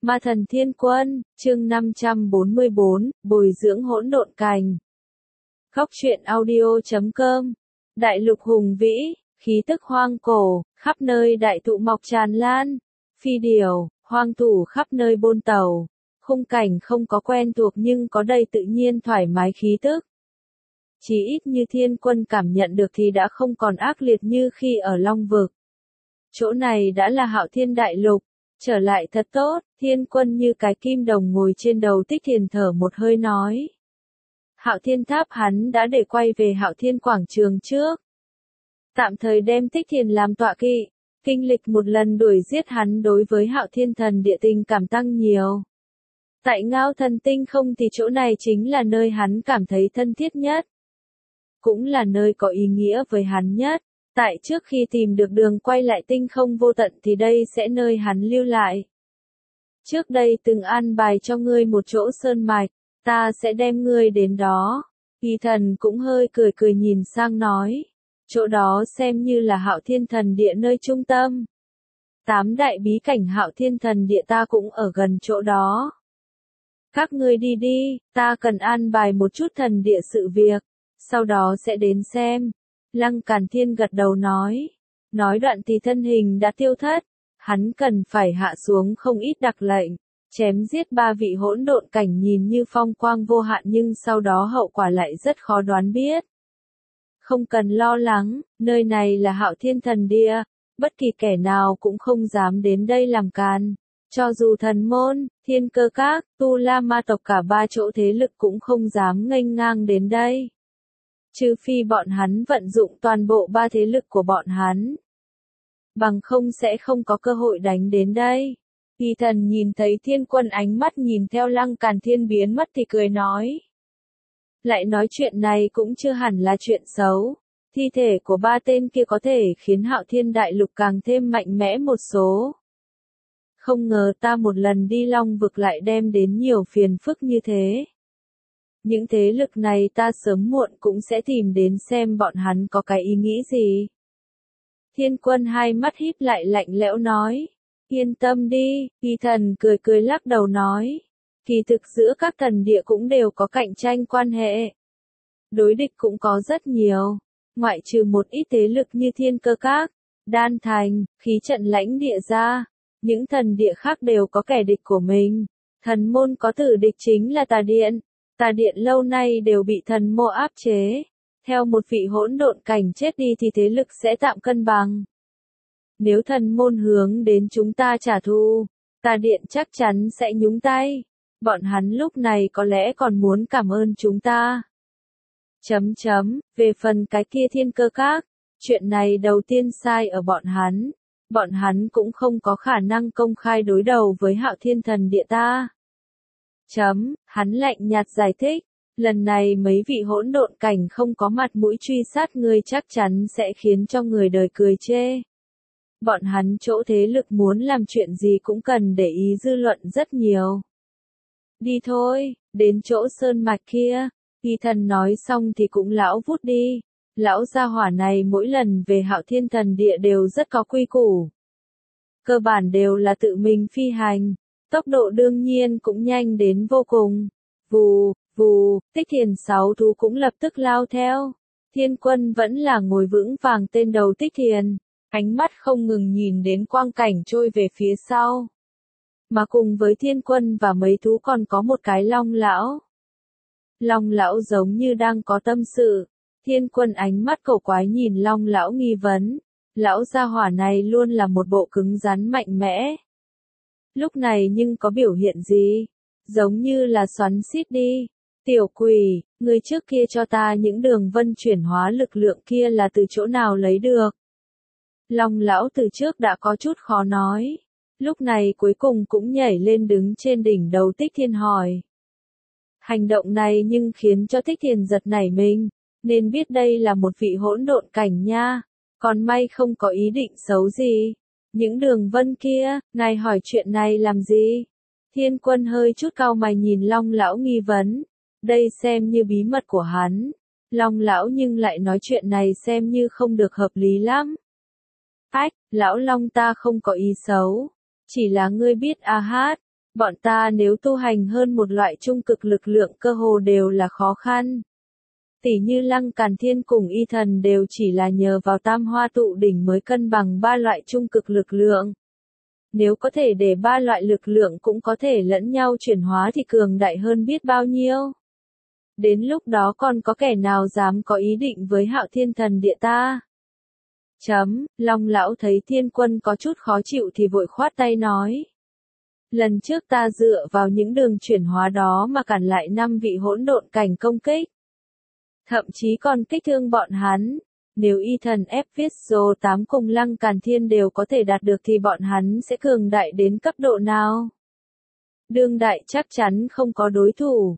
Ma thần thiên quân, chương 544, bồi dưỡng hỗn độn cành. Góc truyện audio.com. Đại lục hùng vĩ, khí tức hoang cổ, khắp nơi đại thụ mọc tràn lan, phi điểu, hoang thú khắp nơi bôn tàu, khung cảnh không có quen thuộc nhưng có đầy tự nhiên thoải mái khí tức. Chỉ ít như thiên quân cảm nhận được thì đã không còn ác liệt như khi ở Long Vực. Chỗ này đã là Hạo Thiên Đại Lục. Trở lại thật tốt, thiên quân như cái kim đồng ngồi trên đầu Tích Thiền thở một hơi nói. Hạo Thiên Tháp hắn đã để quay về Hạo Thiên Quảng Trường trước. Tạm thời đem Tích Thiền làm tọa kỵ, kinh lịch một lần đuổi giết hắn đối với Hạo Thiên Thần địa tình cảm tăng nhiều. Tại Ngao Thần Tinh không thì chỗ này chính là nơi hắn cảm thấy thân thiết nhất. Cũng là nơi có ý nghĩa với hắn nhất. Tại trước khi tìm được đường quay lại tinh không vô tận thì đây sẽ nơi hắn lưu lại. Trước đây từng an bài cho ngươi một chỗ sơn mạch, ta sẽ đem ngươi đến đó. Kỳ thần cũng hơi cười cười nhìn sang nói. Chỗ đó xem như là Hạo Thiên Thần địa nơi trung tâm. 8 đại bí cảnh Hạo Thiên Thần địa ta cũng ở gần chỗ đó. Các ngươi đi đi, ta cần an bài một chút thần địa sự việc, sau đó sẽ đến xem. Lăng Càn Thiên gật đầu nói. Nói đoạn thì thân hình đã tiêu thất. Hắn cần phải hạ xuống không ít đặc lệnh. Chém giết 3 vị hỗn độn cảnh nhìn như phong quang vô hạn nhưng sau đó hậu quả lại rất khó đoán biết. Không cần lo lắng, nơi này là Hạo Thiên Thần địa. Bất kỳ kẻ nào cũng không dám đến đây làm càn. Cho dù thần môn, thiên cơ các, tu la ma tộc cả 3 chỗ thế lực cũng không dám nghênh ngang đến đây. Trừ phi bọn hắn vận dụng toàn bộ 3 thế lực của bọn hắn. Bằng không sẽ không có cơ hội đánh đến đây. Kỳ thần nhìn thấy thiên quân ánh mắt nhìn theo Lăng Càn Thiên biến mất thì cười nói. Lại nói chuyện này cũng chưa hẳn là chuyện xấu. Thi thể của 3 tên kia có thể khiến Hạo Thiên Đại Lục càng thêm mạnh mẽ một số. Không ngờ ta một lần đi Long Vực lại đem đến nhiều phiền phức như thế. Những thế lực này ta sớm muộn cũng sẽ tìm đến xem bọn hắn có cái ý nghĩ gì. Thiên quân hai mắt híp lại lạnh lẽo nói. Yên tâm đi, Kỳ thần cười cười lắc đầu nói. Kỳ thực giữa các thần địa cũng đều có cạnh tranh quan hệ. Đối địch cũng có rất nhiều. Ngoại trừ một ít thế lực như thiên cơ các, đan thành, khí trận lãnh địa ra. Những thần địa khác đều có kẻ địch của mình. Thần môn có tử địch chính là Tà Điện. Tà Điện lâu nay đều bị thần mô áp chế. Theo một vị hỗn độn cảnh chết đi thì thế lực sẽ tạm cân bằng. Nếu thần môn hướng đến chúng ta trả thù, Tà Điện chắc chắn sẽ nhúng tay. Bọn hắn lúc này có lẽ còn muốn cảm ơn chúng ta. Về phần cái kia thiên cơ các, chuyện này đầu tiên sai ở bọn hắn. Bọn hắn cũng không có khả năng công khai đối đầu với Hạo Thiên Thần địa ta. Hắn lạnh nhạt giải thích, lần này mấy vị hỗn độn cảnh không có mặt mũi truy sát ngươi chắc chắn sẽ khiến cho người đời cười chê. Bọn hắn chỗ thế lực muốn làm chuyện gì cũng cần để ý dư luận rất nhiều. Đi thôi, đến chỗ sơn mạch kia. Kỳ thần nói xong thì cũng lão vút đi. Lão gia hỏa này mỗi lần về Hạo Thiên Thần địa đều rất có quy củ. Cơ bản đều là tự mình phi hành. Tốc độ đương nhiên cũng nhanh đến vô cùng. Vù, vù, Tích Thiền 6 thú cũng lập tức lao theo. Thiên quân vẫn là ngồi vững vàng tên đầu Tích Thiền. Ánh mắt không ngừng nhìn đến quang cảnh trôi về phía sau. Mà cùng với thiên quân và mấy thú còn có một cái long lão. Long lão giống như đang có tâm sự. Thiên quân ánh mắt cổ quái nhìn long lão nghi vấn. Lão gia hỏa này luôn là một bộ cứng rắn mạnh mẽ. Lúc này nhưng có biểu hiện gì? Giống như là xoắn xít đi. Tiểu quỷ, người trước kia cho ta những đường vân chuyển hóa lực lượng kia là từ chỗ nào lấy được? Long lão từ trước đã có chút khó nói. Lúc này cuối cùng cũng nhảy lên đứng trên đỉnh đầu Tích Thiên hỏi. Hành động này nhưng khiến cho Tích Thiên giật nảy mình. Nên biết đây là một vị hỗn độn cảnh nha. Còn may không có ý định xấu gì. Những đường vân kia, ngài hỏi chuyện này làm gì? Thiên quân hơi chút cau mày nhìn long lão nghi vấn. Đây xem như bí mật của hắn. Long lão nhưng lại nói chuyện này xem như không được hợp lý lắm. Ách, lão long ta không có ý xấu. Chỉ là ngươi biết a hát. Bọn ta nếu tu hành hơn một loại trung cực lực lượng cơ hồ đều là khó khăn. Tỉ như Lăng Càn Thiên cùng Y Thần đều chỉ là nhờ vào Tam Hoa Tụ Đỉnh mới cân bằng ba loại trung cực lực lượng. Nếu có thể để ba loại lực lượng cũng có thể lẫn nhau chuyển hóa thì cường đại hơn biết bao nhiêu. Đến lúc đó còn có kẻ nào dám có ý định với Hạo Thiên Thần Địa ta? Long lão thấy Thiên Quân có chút khó chịu thì vội khoát tay nói. Lần trước ta dựa vào những đường chuyển hóa đó mà cản lại 5 vị hỗn độn cảnh công kích. Thậm chí còn kích thương bọn hắn. Nếu Y Thần Ephiso 8 cùng Lăng Càn Thiên đều có thể đạt được thì bọn hắn sẽ cường đại đến cấp độ nào? Đương đại chắc chắn không có đối thủ.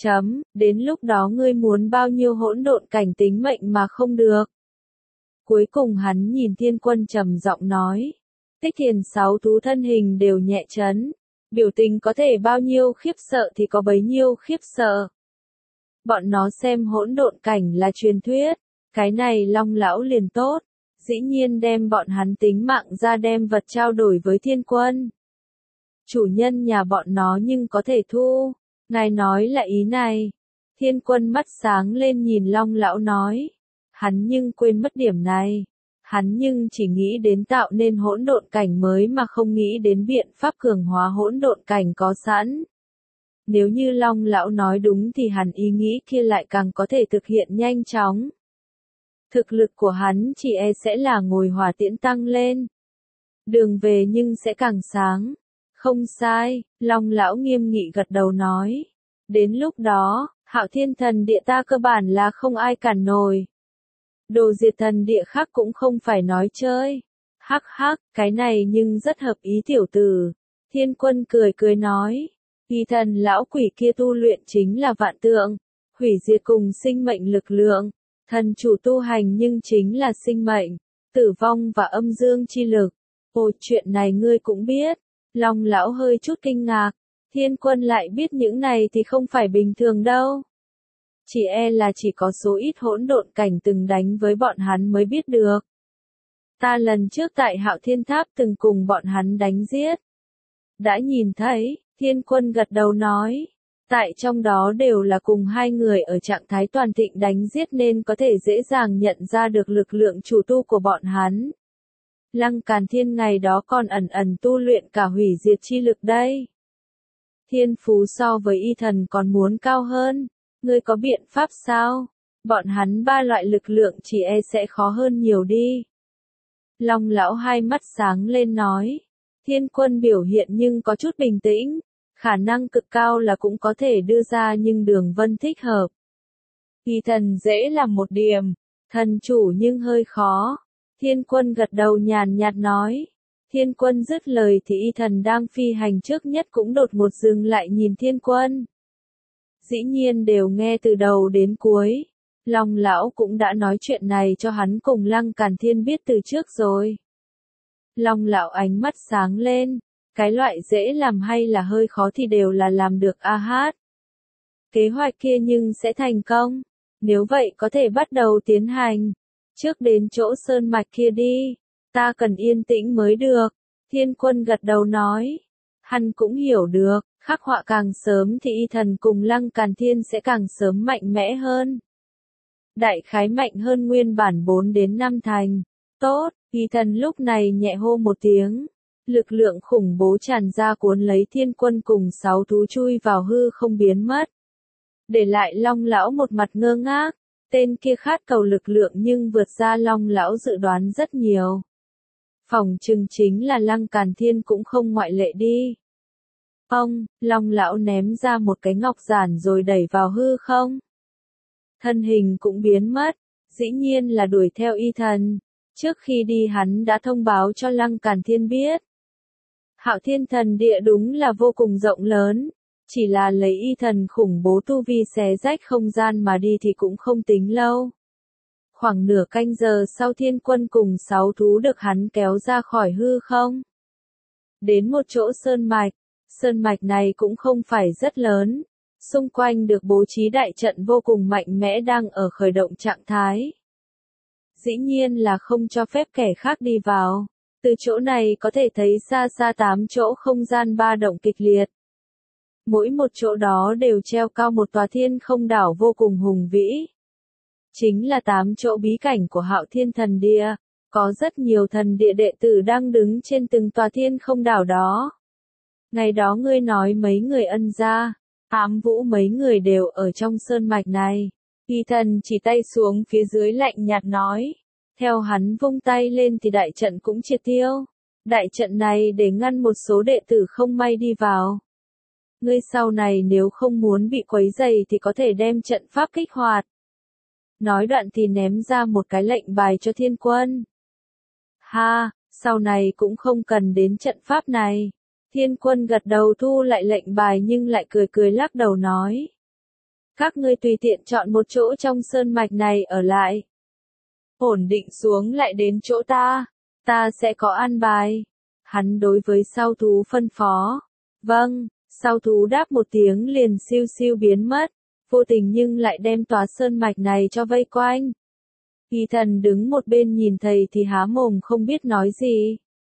Đến lúc đó ngươi muốn bao nhiêu hỗn độn cảnh tính mệnh mà không được. Cuối cùng hắn nhìn Thiên Quân trầm giọng nói. Tích Thiền 6 thú thân hình đều nhẹ chấn. Biểu tình có thể bao nhiêu khiếp sợ thì có bấy nhiêu khiếp sợ. Bọn nó xem hỗn độn cảnh là truyền thuyết. Cái này Long lão liền tốt. Dĩ nhiên đem bọn hắn tính mạng ra đem vật trao đổi với Thiên Quân. Chủ nhân nhà bọn nó nhưng có thể thu. Ngài nói là ý này. Thiên Quân mắt sáng lên nhìn Long lão nói. Hắn nhưng quên mất điểm này. Hắn nhưng chỉ nghĩ đến tạo nên hỗn độn cảnh mới mà không nghĩ đến biện pháp cường hóa hỗn độn cảnh có sẵn. Nếu như Long lão nói đúng thì hắn ý nghĩ kia lại càng có thể thực hiện nhanh chóng. Thực lực của hắn chỉ e sẽ là ngồi hỏa tiễn tăng lên. Đường về nhưng sẽ càng sáng. Không sai, Long lão nghiêm nghị gật đầu nói. Đến lúc đó, Hạo Thiên Thần Địa ta cơ bản là không ai cản nổi. Đồ diệt thần địa khác cũng không phải nói chơi. Hắc hắc, cái này nhưng rất hợp ý tiểu tử. Thiên Quân cười cười nói. Y Thần lão quỷ kia tu luyện chính là vạn tượng. Hủy diệt cùng sinh mệnh lực lượng. Thần chủ tu hành nhưng chính là sinh mệnh, tử vong và âm dương chi lực. Ồ, chuyện này ngươi cũng biết. Long lão hơi chút kinh ngạc. Thiên Quân lại biết những này thì không phải bình thường đâu. Chỉ e là chỉ có số ít hỗn độn cảnh từng đánh với bọn hắn mới biết được. Ta lần trước tại Hạo Thiên Tháp từng cùng bọn hắn đánh giết. Đã nhìn thấy, Thiên Quân gật đầu nói. Tại trong đó đều là cùng hai người ở trạng thái toàn thịnh đánh giết nên có thể dễ dàng nhận ra được lực lượng chủ tu của bọn hắn. Lăng Càn Thiên ngày đó còn ẩn ẩn tu luyện cả hủy diệt chi lực đây. Thiên phú so với Y Thần còn muốn cao hơn. Ngươi có biện pháp sao? Bọn hắn ba loại lực lượng chỉ e sẽ khó hơn nhiều đi. Long lão hai mắt sáng lên nói. Thiên Quân biểu hiện nhưng có chút bình tĩnh. Khả năng cực cao là cũng có thể đưa ra nhưng đường vân thích hợp. Y Thần dễ làm một điểm. Thần chủ nhưng hơi khó. Thiên Quân gật đầu nhàn nhạt nói. Thiên Quân dứt lời thì Y Thần đang phi hành trước nhất cũng đột ngột dừng lại nhìn Thiên Quân. Dĩ nhiên đều nghe từ đầu đến cuối. Long lão cũng đã nói chuyện này cho hắn cùng Lăng Càn Thiên biết từ trước rồi. Long lão ánh mắt sáng lên. Cái loại dễ làm hay là hơi khó thì đều là làm được a hát. Kế hoạch kia nhưng sẽ thành công. Nếu vậy có thể bắt đầu tiến hành. Trước đến chỗ sơn mạch kia đi. Ta cần yên tĩnh mới được. Thiên Quân gật đầu nói. Hắn cũng hiểu được. Khắc họa càng sớm thì Y Thần cùng Lăng Càn Thiên sẽ càng sớm mạnh mẽ hơn. Đại khái mạnh hơn nguyên bản 4 đến 5 thành. Tốt, Y Thần lúc này nhẹ hô một tiếng. Lực lượng khủng bố tràn ra cuốn lấy Thiên Quân cùng 6 thú chui vào hư không biến mất. Để lại Long lão một mặt ngơ ngác. Tên kia khát cầu lực lượng nhưng vượt ra Long lão dự đoán rất nhiều. Phỏng chừng chính là Lăng Càn Thiên cũng không ngoại lệ đi. Long lão ném ra một cái ngọc giản rồi đẩy vào hư không. Thân hình cũng biến mất, dĩ nhiên là đuổi theo Y Thần. Trước khi đi hắn đã thông báo cho Lăng Càn Thiên biết. Hạo Thiên Thần Địa đúng là vô cùng rộng lớn, chỉ là lấy Y Thần khủng bố tu vi xé rách không gian mà đi thì cũng không tính lâu. Khoảng nửa canh giờ sau Thiên Quân cùng 6 thú được hắn kéo ra khỏi hư không. Đến một chỗ sơn mạch. Sơn mạch này cũng không phải rất lớn. Xung quanh được bố trí đại trận vô cùng mạnh mẽ đang ở khởi động trạng thái. Dĩ nhiên là không cho phép kẻ khác đi vào. Từ chỗ này có thể thấy xa xa 8 chỗ không gian ba động kịch liệt. Mỗi một chỗ đó đều treo cao một tòa thiên không đảo vô cùng hùng vĩ. Chính là 8 chỗ bí cảnh của Hạo Thiên Thần Địa, có rất nhiều thần địa đệ tử đang đứng trên từng tòa thiên không đảo đó. Ngày đó ngươi nói mấy người Ân gia, Ám Vũ mấy người đều ở trong sơn mạch này. Y Thần chỉ tay xuống phía dưới lạnh nhạt nói. Theo hắn vung tay lên thì đại trận cũng triệt tiêu. Đại trận này để ngăn một số đệ tử không may đi vào. Ngươi sau này nếu không muốn bị quấy rầy thì có thể đem trận pháp kích hoạt. Nói đoạn thì ném ra một cái lệnh bài cho Thiên Quân. Ha, sau này cũng không cần đến trận pháp này. Thiên Quân gật đầu thu lại lệnh bài nhưng lại cười cười lắc đầu nói. Các ngươi tùy tiện chọn một chỗ trong sơn mạch này ở lại. Ổn định xuống lại đến chỗ ta sẽ có an bài. Hắn đối với sao thú phân phó. Vâng, sao thú đáp một tiếng liền siêu siêu biến mất, vô tình nhưng lại đem tòa sơn mạch này cho vây quanh. Y Thần đứng một bên nhìn thầy thì há mồm không biết nói gì.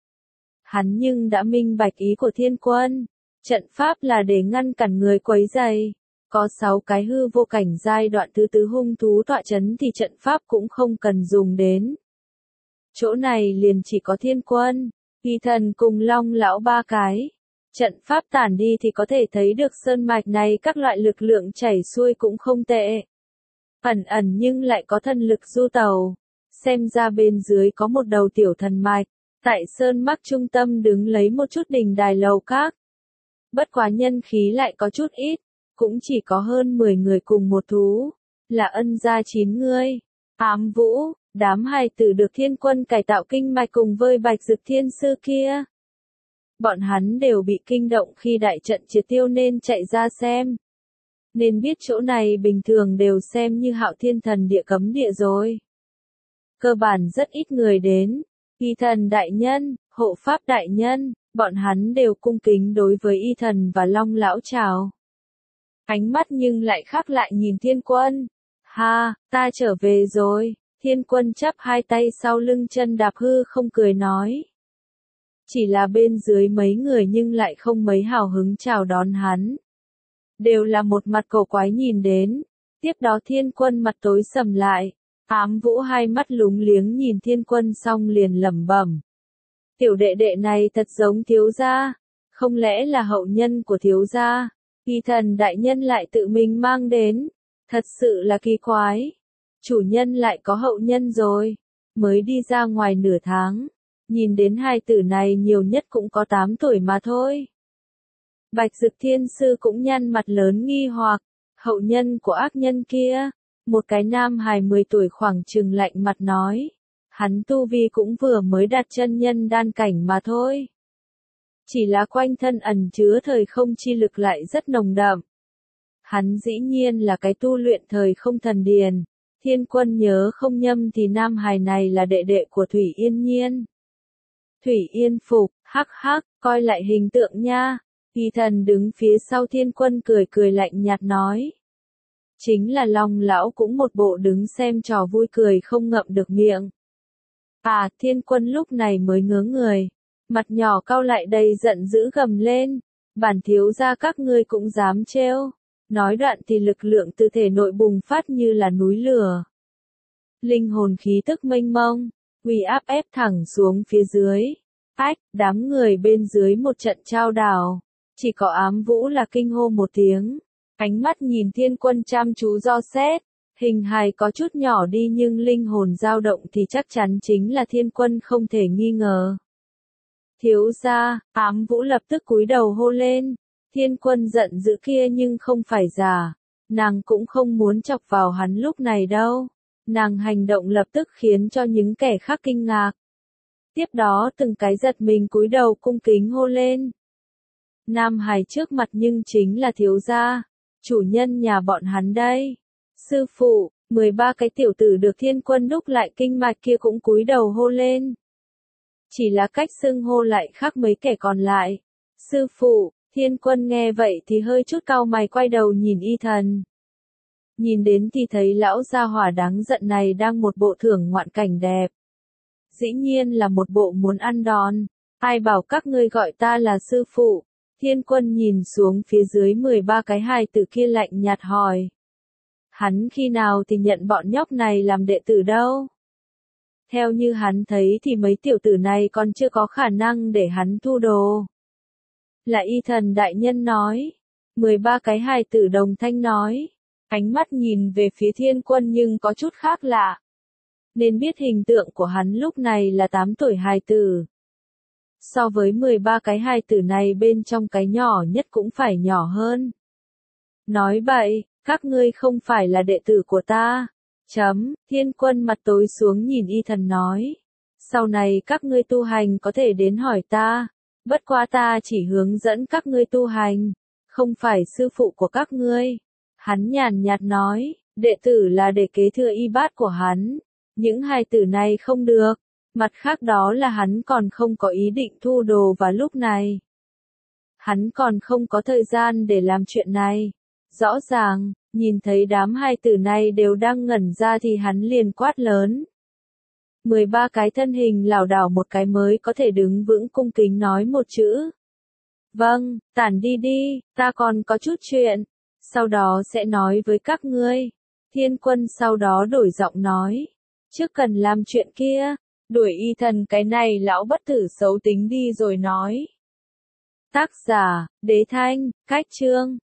Hắn nhưng đã minh bạch ý của Thiên Quân. Trận pháp là để ngăn cản người quấy rầy. Có 6 cái hư vô cảnh giai đoạn thứ tứ hung thú tọa chấn thì trận pháp cũng không cần dùng đến. Chỗ này liền chỉ có Thiên Quân, Y Thần cùng Long lão 3 cái. Trận pháp tản đi thì có thể thấy được sơn mạch này các loại lực lượng chảy xuôi cũng không tệ. Ẩn ẩn nhưng lại có thần lực du tàu. Xem ra bên dưới có một đầu tiểu thần mạch. Tại sơn mạch trung tâm đứng lấy một chút đình đài lầu các. Bất quá nhân khí lại có chút ít. Cũng chỉ có hơn 10 người cùng một thú. Là Ân gia 9 người. Ám Vũ, đám hài tử được Thiên Quân cải tạo kinh mạch cùng với Bạch Dực Thiên Sư kia. Bọn hắn đều bị kinh động khi đại trận triệt tiêu nên chạy ra xem. Nên biết chỗ này bình thường đều xem như Hạo Thiên Thần Địa cấm địa rồi. Cơ bản rất ít người đến. Y Thần đại nhân, hộ pháp đại nhân, bọn hắn đều cung kính đối với Y Thần và Long lão chào. Ánh mắt nhưng lại khác lại nhìn Thiên Quân. Ha, ta trở về rồi. Thiên Quân chắp hai tay sau lưng chân đạp hư không cười nói. Chỉ là bên dưới mấy người nhưng lại không mấy hào hứng chào đón hắn. Đều là một mặt cổ quái nhìn đến. Tiếp đó Thiên Quân mặt tối sầm lại. Ám Vũ hai mắt lúng liếng nhìn Thiên Quân xong liền lẩm bẩm. Tiểu đệ đệ này thật giống thiếu gia. Không lẽ là hậu nhân của thiếu gia? Y Thần đại nhân lại tự mình mang đến. Thật sự là kỳ quái. Chủ nhân lại có hậu nhân rồi. Mới đi ra ngoài nửa tháng. Nhìn đến hai tử này nhiều nhất cũng có 8 tuổi mà thôi. Bạch Dực Thiên Sư cũng nhăn mặt lớn nghi hoặc. Hậu nhân của ác nhân kia. Một cái nam hài 10 tuổi khoảng chừng lạnh mặt nói. Hắn tu vi cũng vừa mới đạt chân nhân đan cảnh mà thôi. Chỉ là quanh thân ẩn chứa thời không chi lực lại rất nồng đậm. Hắn dĩ nhiên là cái tu luyện thời không thần điền. Thiên Quân nhớ không nhầm thì nam hài này là đệ đệ của Thủy Yên Nhiên. Thủy Yên phục, hắc hắc, coi lại hình tượng nha. Y Thần đứng phía sau Thiên Quân cười cười lạnh nhạt nói. Chính là Long lão cũng một bộ đứng xem trò vui cười không ngậm được miệng. À, Thiên Quân lúc này mới ngớ người. Mặt nhỏ cau lại đầy giận dữ gầm lên. Bản thiếu gia các ngươi cũng dám trêu. Nói đoạn thì lực lượng từ thể nội bùng phát như là núi lửa. Linh hồn khí tức mênh mông, uy áp ép thẳng xuống phía dưới. Ách, đám người bên dưới một trận trao đảo. Chỉ có Ám Vũ là kinh hô một tiếng. Ánh mắt nhìn Thiên Quân chăm chú do xét. Hình hài có chút nhỏ đi nhưng linh hồn dao động thì chắc chắn chính là Thiên Quân không thể nghi ngờ. Thiếu gia, Ám Vũ lập tức cúi đầu hô lên. Thiên Quân giận dữ kia nhưng không phải giả. Nàng cũng không muốn chọc vào hắn lúc này đâu. Nàng hành động lập tức khiến cho những kẻ khác kinh ngạc. Tiếp đó từng cái giật mình cúi đầu cung kính hô lên. Nam hài trước mặt nhưng chính là thiếu gia. Chủ nhân nhà bọn hắn đây. Sư phụ, 13 cái tiểu tử được Thiên Quân đúc lại kinh mạch kia cũng cúi đầu hô lên. Chỉ là cách xưng hô lại khác mấy kẻ còn lại. Sư phụ, Thiên Quân nghe vậy thì hơi chút cau mày quay đầu nhìn Y Thần. Nhìn đến thì thấy lão gia hỏa đáng giận này đang một bộ thưởng ngoạn cảnh đẹp. Dĩ nhiên là một bộ muốn ăn đòn. Ai bảo các ngươi gọi ta là sư phụ. Thiên Quân nhìn xuống phía dưới 13 cái hài tử kia lạnh nhạt hỏi. Hắn khi nào thì nhận bọn nhóc này làm đệ tử đâu? Theo như hắn thấy thì mấy tiểu tử này còn chưa có khả năng để hắn thu đồ. Là Y Thần đại nhân nói. 13 cái hài tử đồng thanh nói. Ánh mắt nhìn về phía Thiên Quân nhưng có chút khác lạ. Nên biết hình tượng của hắn lúc này là 8 tuổi hài tử. So với 13 cái hài tử này bên trong cái nhỏ nhất cũng phải nhỏ hơn. Nói bậy, các ngươi không phải là đệ tử của ta. Thiên Quân mặt tối xuống nhìn Y Thần nói. Sau này các ngươi tu hành có thể đến hỏi ta. Bất quá ta chỉ hướng dẫn các ngươi tu hành. Không phải sư phụ của các ngươi. Hắn nhàn nhạt nói, đệ tử là để kế thừa y bát của hắn. Những hài tử này không được. Mặt khác đó là hắn còn không có ý định thu đồ vào lúc này. Hắn còn không có thời gian để làm chuyện này. Rõ ràng, nhìn thấy đám hài tử này đều đang ngẩn ra thì hắn liền quát lớn. 13 cái thân hình lảo đảo một cái mới có thể đứng vững cung kính nói một chữ. Vâng, tản đi đi, ta còn có chút chuyện. Sau đó sẽ nói với các ngươi. Thiên Quân sau đó đổi giọng nói. Trước cần làm chuyện kia, đuổi Y Thần cái này lão bất tử xấu tính đi rồi nói. Tác giả, Đế Thanh, Cách Chương.